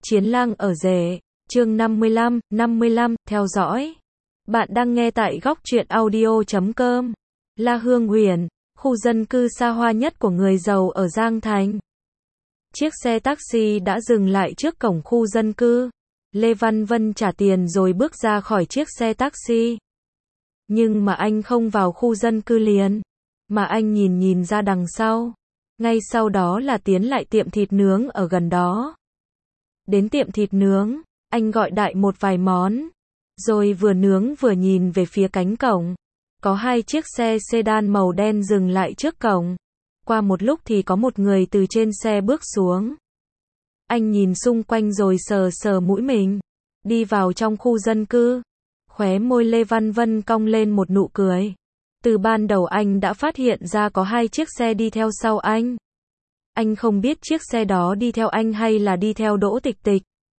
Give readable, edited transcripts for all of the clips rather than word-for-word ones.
Chiến lang ở rể, chương 55, theo dõi. Bạn đang nghe tại góc truyện audio.com. La Hương Huyền, khu dân cư xa hoa nhất của người giàu ở Giang Thành. Chiếc xe taxi đã dừng lại trước cổng khu dân cư. Lê Văn Vân trả tiền rồi bước ra khỏi chiếc xe taxi. Nhưng mà anh không vào khu dân cư liền, mà anh nhìn ra đằng sau. Ngay sau đó là tiến lại tiệm thịt nướng ở gần đó. Đến tiệm thịt nướng, anh gọi đại một vài món, rồi vừa nướng vừa nhìn về phía cánh cổng. Có hai chiếc xe sedan màu đen dừng lại trước cổng. Qua một lúc thì có một người từ trên xe bước xuống. Anh nhìn xung quanh rồi sờ mũi mình. Đi vào trong khu dân cư. Khóe môi Lê Văn Vân cong lên một nụ cười. Từ ban đầu anh đã phát hiện ra có hai chiếc xe đi theo sau anh. Anh không biết chiếc xe đó đi theo anh hay là đi theo Đỗ Tịch Tịch.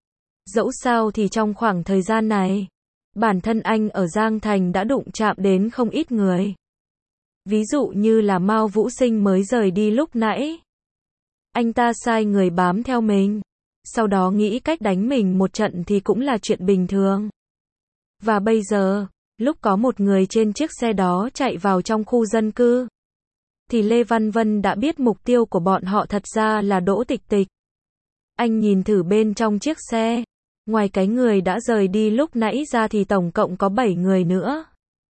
Dẫu sao thì trong khoảng thời gian này, bản thân anh ở Giang Thành đã đụng chạm đến không ít người. Ví dụ như là Mao Vũ Sinh mới rời đi lúc nãy. Anh ta sai người bám theo mình, sau đó nghĩ cách đánh mình một trận thì cũng là chuyện bình thường. Và bây giờ, lúc có một người trên chiếc xe đó chạy vào trong khu dân cư, thì Lê Văn Vân đã biết mục tiêu của bọn họ thật ra là Đỗ Tịch Tịch. Anh nhìn thử bên trong chiếc xe, ngoài cái người đã rời đi lúc nãy ra thì tổng cộng có 7 người nữa.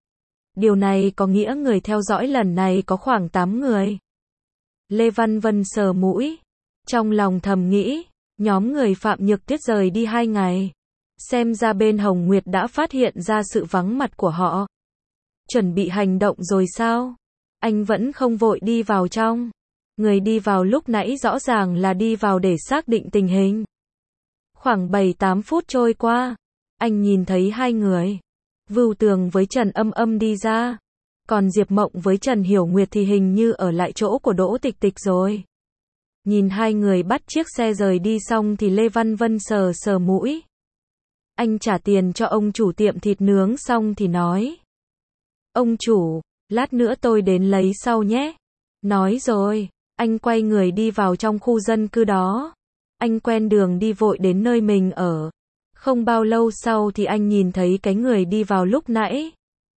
Điều này có nghĩa người theo dõi lần này có khoảng 8 người. Lê Văn Vân sờ mũi, trong lòng thầm nghĩ, nhóm người Phạm Nhược Tuyết rời đi 2 ngày. Xem ra bên Hồng Nguyệt đã phát hiện ra sự vắng mặt của họ. Chuẩn bị hành động rồi sao? Anh vẫn không vội đi vào trong. Người đi vào lúc nãy rõ ràng là đi vào để xác định tình hình. Khoảng 7-8 phút trôi qua, anh nhìn thấy hai người. Vưu Tường với Trần Âm Âm đi ra. Còn Diệp Mộng với Trần Hiểu Nguyệt thì hình như ở lại chỗ của Đỗ Tịch Tịch rồi. Nhìn hai người bắt chiếc xe rời đi xong thì Lê Văn Vân sờ mũi. Anh trả tiền cho ông chủ tiệm thịt nướng xong thì nói. Ông chủ, lát nữa tôi đến lấy sau nhé. Nói rồi, anh quay người đi vào trong khu dân cư đó. Anh quen đường đi vội đến nơi mình ở. Không bao lâu sau thì anh nhìn thấy cái người đi vào lúc nãy.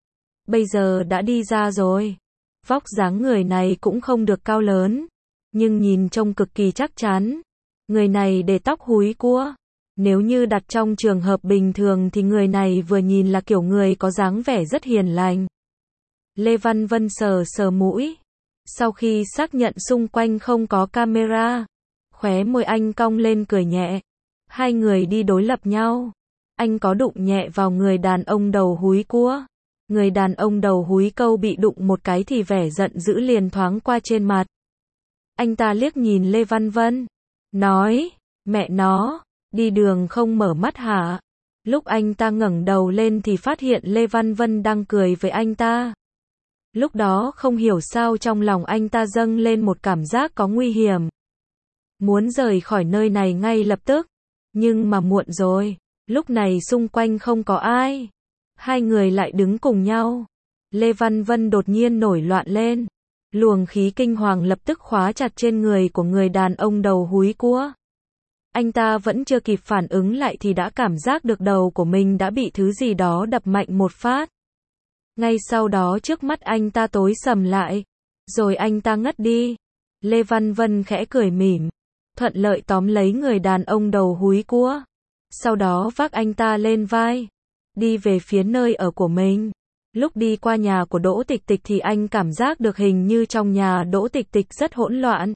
Bây giờ đã đi ra rồi. Vóc dáng người này cũng không được cao lớn, nhưng nhìn trông cực kỳ chắc chắn. Người này để tóc húi cua. Nếu như đặt trong trường hợp bình thường thì người này vừa nhìn là kiểu người có dáng vẻ rất hiền lành. Lê Văn Vân sờ mũi. Sau khi xác nhận xung quanh không có camera, khóe môi anh cong lên cười nhẹ. Hai người đi đối lập nhau. Anh có đụng nhẹ vào người đàn ông đầu húi cua. Người đàn ông đầu húi câu bị đụng một cái thì vẻ giận dữ liền thoáng qua trên mặt. Anh ta liếc nhìn Lê Văn Vân, nói, mẹ nó, đi đường không mở mắt hả? Lúc anh ta ngẩng đầu lên thì phát hiện Lê Văn Vân đang cười với anh ta. Lúc đó không hiểu sao trong lòng anh ta dâng lên một cảm giác có nguy hiểm. Muốn rời khỏi nơi này ngay lập tức. Nhưng mà muộn rồi, lúc này xung quanh không có ai. Hai người lại đứng cùng nhau. Lê Văn Vân đột nhiên nổi loạn lên. Luồng khí kinh hoàng lập tức khóa chặt trên người của người đàn ông đầu húi cua. Anh ta vẫn chưa kịp phản ứng lại thì đã cảm giác được đầu của mình đã bị thứ gì đó đập mạnh một phát. Ngay sau đó trước mắt anh ta tối sầm lại. Rồi anh ta ngất đi. Lê Văn Vân khẽ cười mỉm. Thuận lợi tóm lấy người đàn ông đầu húi cua. Sau đó vác anh ta lên vai. Đi về phía nơi ở của mình. Lúc đi qua nhà của Đỗ Tịch Tịch thì anh cảm giác được hình như trong nhà Đỗ Tịch Tịch rất hỗn loạn.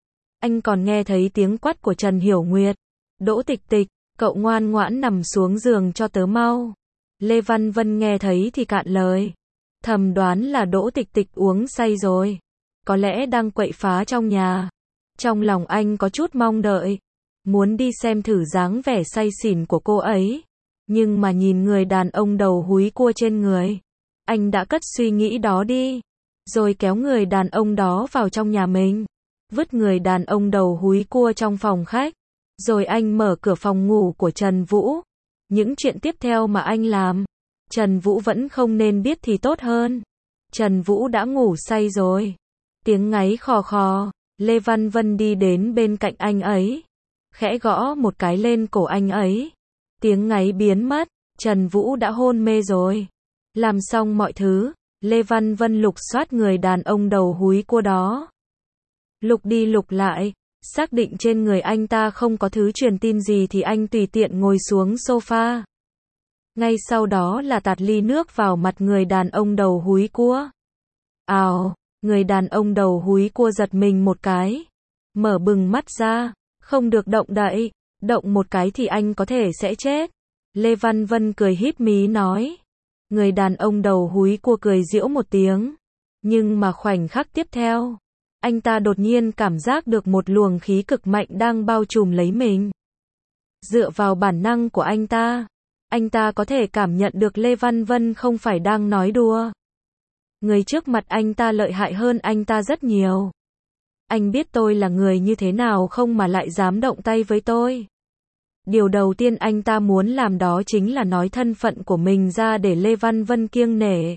Anh còn nghe thấy tiếng quát của Trần Hiểu Nguyệt. Đỗ Tịch Tịch, cậu ngoan ngoãn nằm xuống giường cho tớ mau. Lê Văn Vân nghe thấy thì cạn lời. Thầm đoán là Đỗ Tịch Tịch uống say rồi. Có lẽ đang quậy phá trong nhà. Trong lòng anh có chút mong đợi. Muốn đi xem thử dáng vẻ say xỉn của cô ấy. Nhưng mà nhìn người đàn ông đầu húi cua trên người. Anh đã cất suy nghĩ đó đi. Rồi kéo người đàn ông đó vào trong nhà mình. Vứt người đàn ông đầu húi cua trong phòng khách. Rồi anh mở cửa phòng ngủ của Trần Vũ. Những chuyện tiếp theo mà anh làm, Trần Vũ vẫn không nên biết thì tốt hơn. Trần Vũ đã ngủ say rồi. Tiếng ngáy khò khò. Lê Văn Vân đi đến bên cạnh anh ấy. khẽ gõ một cái lên cổ anh ấy. Tiếng ngáy biến mất, Trần Vũ đã hôn mê rồi. Làm xong mọi thứ, Lê Văn Vân lục soát người đàn ông đầu húi cua đó. Lục đi lục lại, xác định trên người anh ta không có thứ truyền tin gì thì anh tùy tiện ngồi xuống sofa. Ngay sau đó là tạt ly nước vào mặt người đàn ông đầu húi cua. Ào, người đàn ông đầu húi cua giật mình một cái. Mở bừng mắt ra, không được động đậy, động một cái thì anh có thể sẽ chết. Lê Văn Vân cười híp mí nói. Người đàn ông đầu húi cua cười giễu một tiếng. Nhưng mà khoảnh khắc tiếp theo, anh ta đột nhiên cảm giác được một luồng khí cực mạnh đang bao trùm lấy mình. Dựa vào bản năng của anh ta có thể cảm nhận được Lê Văn Vân không phải đang nói đùa. Người trước mặt anh ta lợi hại hơn anh ta rất nhiều. Anh biết tôi là người như thế nào không mà lại dám động tay với tôi. Điều đầu tiên anh ta muốn làm đó chính là nói thân phận của mình ra để Lê Văn Vân kiêng nể.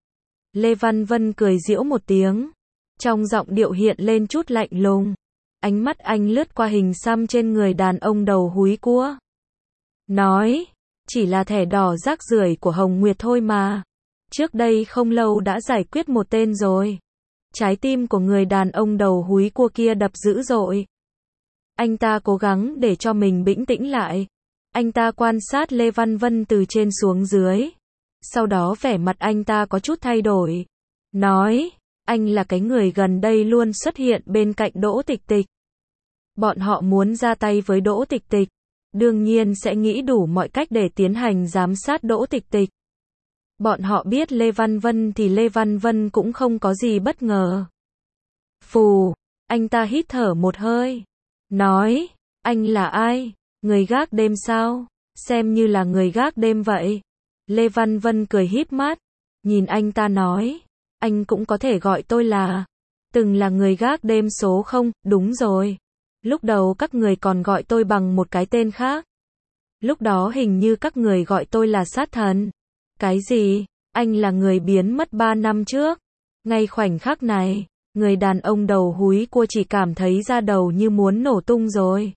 Lê Văn Vân cười giễu một tiếng. Trong giọng điệu hiện lên chút lạnh lùng. Ánh mắt anh lướt qua hình xăm trên người đàn ông đầu húi cua. Nói, chỉ là thẻ đỏ rác rưởi của Hồng Nguyệt thôi mà. Trước đây không lâu đã giải quyết một tên rồi. Trái tim của người đàn ông đầu húi cua kia đập dữ dội. Anh ta cố gắng để cho mình bình tĩnh lại. Anh ta quan sát Lê Văn Vân từ trên xuống dưới. Sau đó vẻ mặt anh ta có chút thay đổi. Nói, anh là cái người gần đây luôn xuất hiện bên cạnh Đỗ Tịch Tịch. Bọn họ muốn ra tay với Đỗ Tịch Tịch. Đương nhiên sẽ nghĩ đủ mọi cách để tiến hành giám sát Đỗ Tịch Tịch. Bọn họ biết Lê Văn Vân thì Lê Văn Vân cũng không có gì bất ngờ. Phù, anh ta hít thở một hơi. Nói, anh là ai? Người gác đêm sao? Xem như là người gác đêm vậy. Lê Văn Vân cười híp mắt. Nhìn anh ta nói, anh cũng có thể gọi tôi là. Từng là người gác đêm số 0, đúng rồi. Lúc đầu các người còn gọi tôi bằng một cái tên khác. Lúc đó hình như các người gọi tôi là sát thần. Cái gì? Anh là người biến mất 3 năm trước. Ngay khoảnh khắc này, người đàn ông đầu húi cua chỉ cảm thấy da đầu như muốn nổ tung rồi.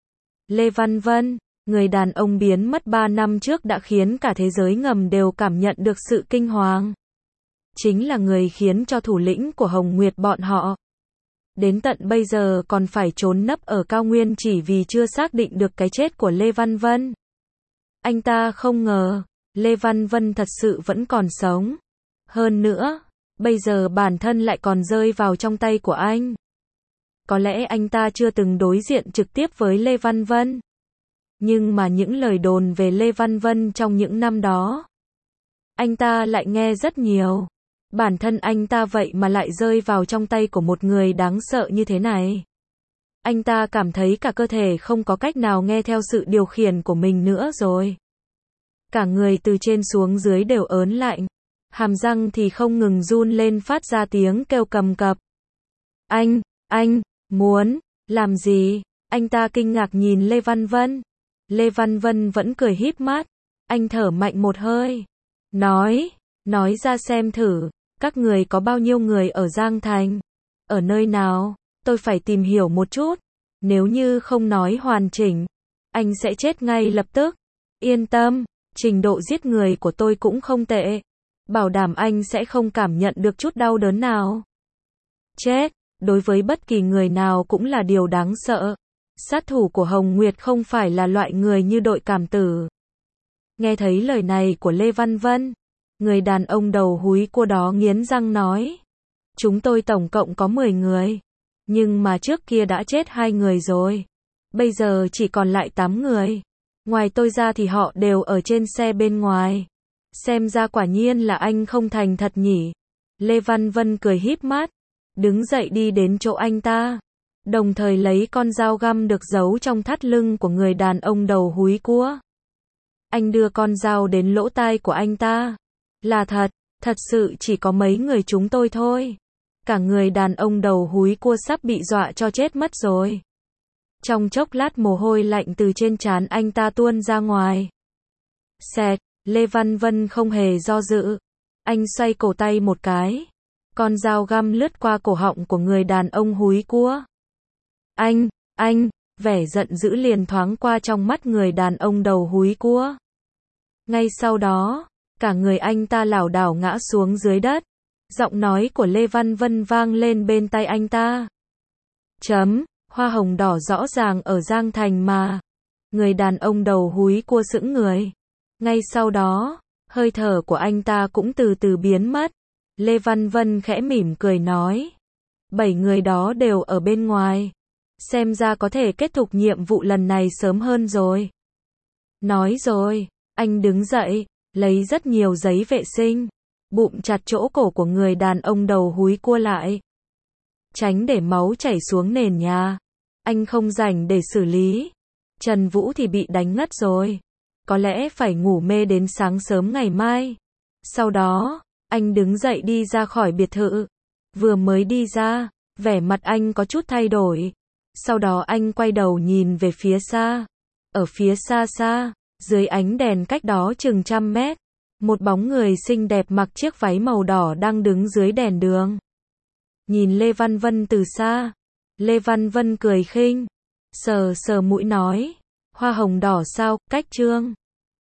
Lê Văn Vân, người đàn ông biến mất 3 năm trước đã khiến cả thế giới ngầm đều cảm nhận được sự kinh hoàng. Chính là người khiến cho thủ lĩnh của Hồng Nguyệt bọn họ đến tận bây giờ còn phải trốn nấp ở cao nguyên chỉ vì chưa xác định được cái chết của Lê Văn Vân. Anh ta không ngờ, Lê Văn Vân thật sự vẫn còn sống. Hơn nữa, bây giờ bản thân lại còn rơi vào trong tay của anh. Có lẽ anh ta chưa từng đối diện trực tiếp với Lê Văn Vân. Nhưng mà những lời đồn về Lê Văn Vân trong những năm đó, anh ta lại nghe rất nhiều. Bản thân anh ta vậy mà lại rơi vào trong tay của một người đáng sợ như thế này. Anh ta cảm thấy cả cơ thể không có cách nào nghe theo sự điều khiển của mình nữa rồi. Cả người từ trên xuống dưới đều ớn lạnh. Hàm răng thì không ngừng run lên phát ra tiếng kêu cầm cập. Anh, muốn, làm gì? Anh ta kinh ngạc nhìn Lê Văn Vân. Lê Văn Vân vẫn cười híp mắt. Anh thở mạnh một hơi. Nói ra xem thử, các người có bao nhiêu người ở Giang Thành? Ở nơi nào? Tôi phải tìm hiểu một chút. Nếu như không nói hoàn chỉnh, anh sẽ chết ngay lập tức. Yên tâm, trình độ giết người của tôi cũng không tệ. Bảo đảm anh sẽ không cảm nhận được chút đau đớn nào. Chết, đối với bất kỳ người nào cũng là điều đáng sợ. Sát thủ của Hồng Nguyệt không phải là loại người như đội cảm tử. Nghe thấy lời này của Lê Văn Vân, người đàn ông đầu húi cua đó nghiến răng nói. Chúng tôi tổng cộng có 10 người. Nhưng mà trước kia đã chết 2 người rồi. Bây giờ chỉ còn lại 8 người. Ngoài tôi ra thì họ đều ở trên xe bên ngoài. Xem ra quả nhiên là anh không thành thật nhỉ. Lê Văn Vân cười híp mắt. Đứng dậy đi đến chỗ anh ta. Đồng thời lấy con dao găm được giấu trong thắt lưng của người đàn ông đầu húi cua. Anh đưa con dao đến lỗ tai của anh ta. Là thật sự chỉ có mấy người chúng tôi thôi. Cả người đàn ông đầu húi cua sắp bị dọa cho chết mất rồi. Trong chốc lát mồ hôi lạnh từ trên trán anh ta tuôn ra ngoài. Xẹt, Lê Văn Vân không hề do dự. Anh xoay cổ tay một cái. Con dao găm lướt qua cổ họng của người đàn ông húi cua. Anh, Vẻ giận dữ liền thoáng qua trong mắt người đàn ông đầu húi cua. Ngay sau đó, cả người anh ta lảo đảo ngã xuống dưới đất. Giọng nói của Lê Văn Vân vang lên bên tai anh ta. Hoa hồng đỏ rõ ràng ở Giang Thành mà. Người đàn ông đầu húi cua sững người. Ngay sau đó, hơi thở của anh ta cũng từ từ biến mất. Lê Văn Vân khẽ mỉm cười nói. 7 người đó đều ở bên ngoài. Xem ra có thể kết thúc nhiệm vụ lần này sớm hơn rồi. Nói rồi, anh đứng dậy, lấy rất nhiều giấy vệ sinh, bụm chặt chỗ cổ của người đàn ông đầu húi cua lại. Tránh để máu chảy xuống nền nhà. Anh không rảnh để xử lý. Trần Vũ thì bị đánh ngất rồi. Có lẽ phải ngủ mê đến sáng sớm ngày mai. Sau đó, anh đứng dậy đi ra khỏi biệt thự. Vừa mới đi ra, vẻ mặt anh có chút thay đổi. Sau đó anh quay đầu nhìn về phía xa. Ở phía xa xa, dưới ánh đèn cách đó chừng 100 mét, một bóng người xinh đẹp mặc chiếc váy màu đỏ đang đứng dưới đèn đường. Nhìn Lê Văn Vân từ xa, Lê Văn Vân cười khinh, sờ sờ mũi nói, hoa hồng đỏ sao, cách trương.